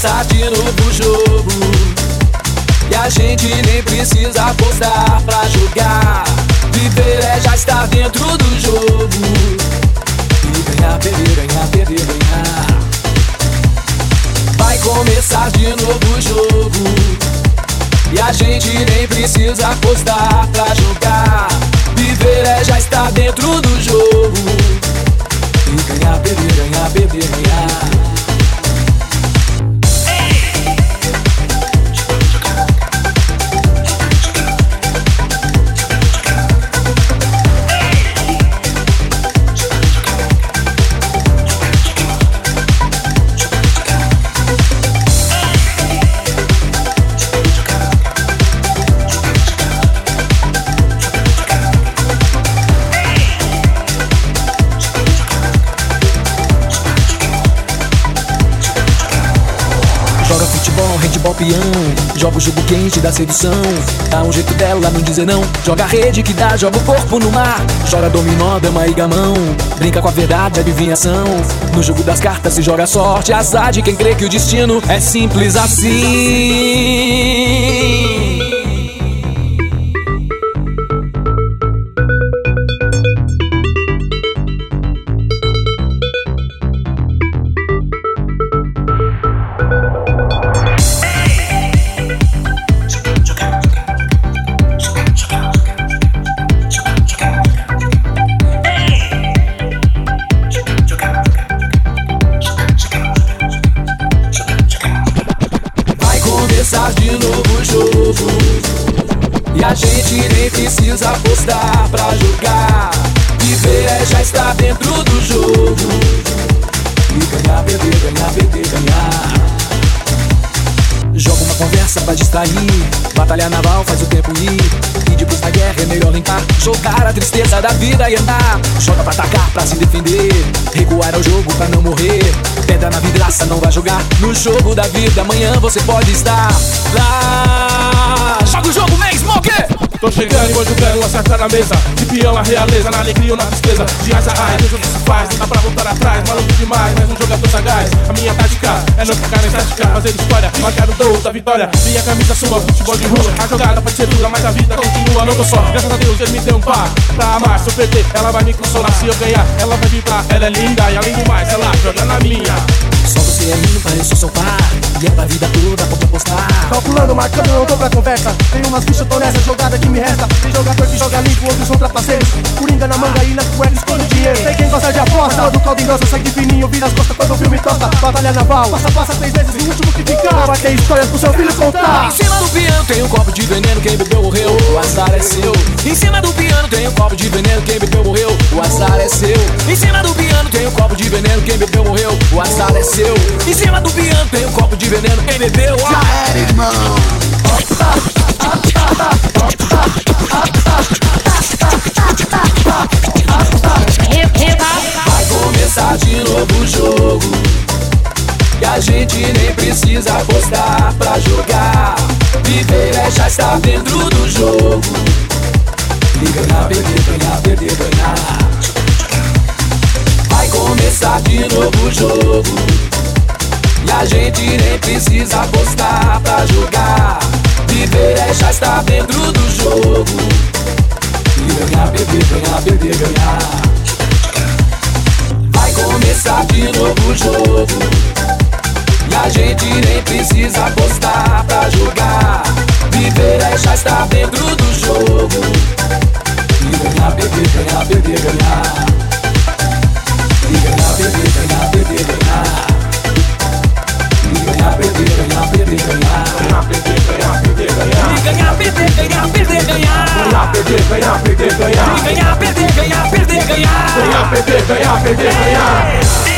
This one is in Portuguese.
começar de novo o jogo, e a gente nem precisa apostar pra jogar. Viver é já estar dentro do jogo, e ganhar, perder, ganhar, perder, ganhar. Vai começar de novo o jogo, e a gente nem precisa apostar pra jogar. Viver é já estar dentro do jogo, e ganhar, perder, ganhar, perder, ganhar. Joga futebol, handball, peão. Joga o jogo quente da sedução. Dá um jeito dela, não dizer não. Joga a rede que dá, joga o corpo no mar. Joga dominó, dama e gamão. Brinca com a verdade, adivinhação. No jogo das cartas se joga sorte, azar de quem crê que o destino é simples assim. Começar de novo o jogo, e a gente nem precisa apostar pra jogar. Viver é já estar dentro do jogo, e ganhar, perder, ganhar, perder, ganhar. Joga uma conversa pra distrair. Batalha naval faz o tempo ir, e depois da guerra é melhor limpar. Jogar a tristeza da vida e andar. Joga pra atacar, pra se defender. Recuar ao jogo pra não morrer. Pedra na vidraça, não vai jogar no jogo da vida. Amanhã você pode estar lá. Joga o jogo mesmo, o quê? Tô chegando e vou jogando, acertar na mesa. De peão a realeza, na alegria ou na tristeza. De asa a vejo o que se faz, não dá pra voltar atrás. Maluco demais, mas um jogador sagaz. A minha tática é não ficar na estática, fazer história, marcar o gol da vitória. Minha camisa sua, futebol de rua. A jogada pode ser dura, mas a vida continua. Não tô só, graças a Deus ele me deu um par pra amar. Se eu perder, ela vai me consolar. Se eu ganhar, ela vai vibrar. Ela é linda e além do mais, ela joga na minha. Só você é lindo, pareço seu par. E é pra vida toda, pode apostar. Calculando, marcando, não tô pra conversa. Tem umas fichas, tô nessa jogada que me resta. Tem jogador que joga limpo, outros são trapaceiros. Coringa na manga e na cueca esconde dinheiro. Tem quem gosta de aposta, todo caldo engrossa, sangue fininho, vira as costas quando o filme toca. Batalha naval, passa 3 vezes, o último que ficar. Vai ter histórias pro seu filho contar. Em cima do piano tem um copo de veneno, quem bebeu morreu, o azar é seu. Em cima do piano tem um copo de veneno, quem bebeu morreu, o azar é seu. Em cima do piano tem um copo de veneno, quem bebeu morreu, o azar é seu. Em cima do piano tem um copo de veneno, quem bebeu, já era, irmão. Vai começar de novo o jogo, e a gente nem precisa apostar pra jogar. Viver é já estar dentro do jogo, e ganhar, perder, ganhar, perder, ganhar. Vai começar de novo o jogo, e a gente nem precisa apostar pra jogar. Viver é já estar dentro do jogo, e ganhar, perder, ganhar, perder, ganhar. Vai começar de novo o jogo, e a gente nem precisa apostar pra jogar. Viver é já estar dentro do jogo, e ganhar, perder, ganhar, perder, ganhar. E ganhar, perder, ganhar, perder, ganhar. Ganhar, perder, ganhar, perder, ganhar. Ganhar, perder, ganhar, perder, ganhar. Ganhar, perder, ganhar, perder, ganhar. Ganhar, perder, ganhar, perder, ganhar. Ganhar, perder, ganhar, perder, ganhar. Ganhar, perder, ganhar, perder, ganhar.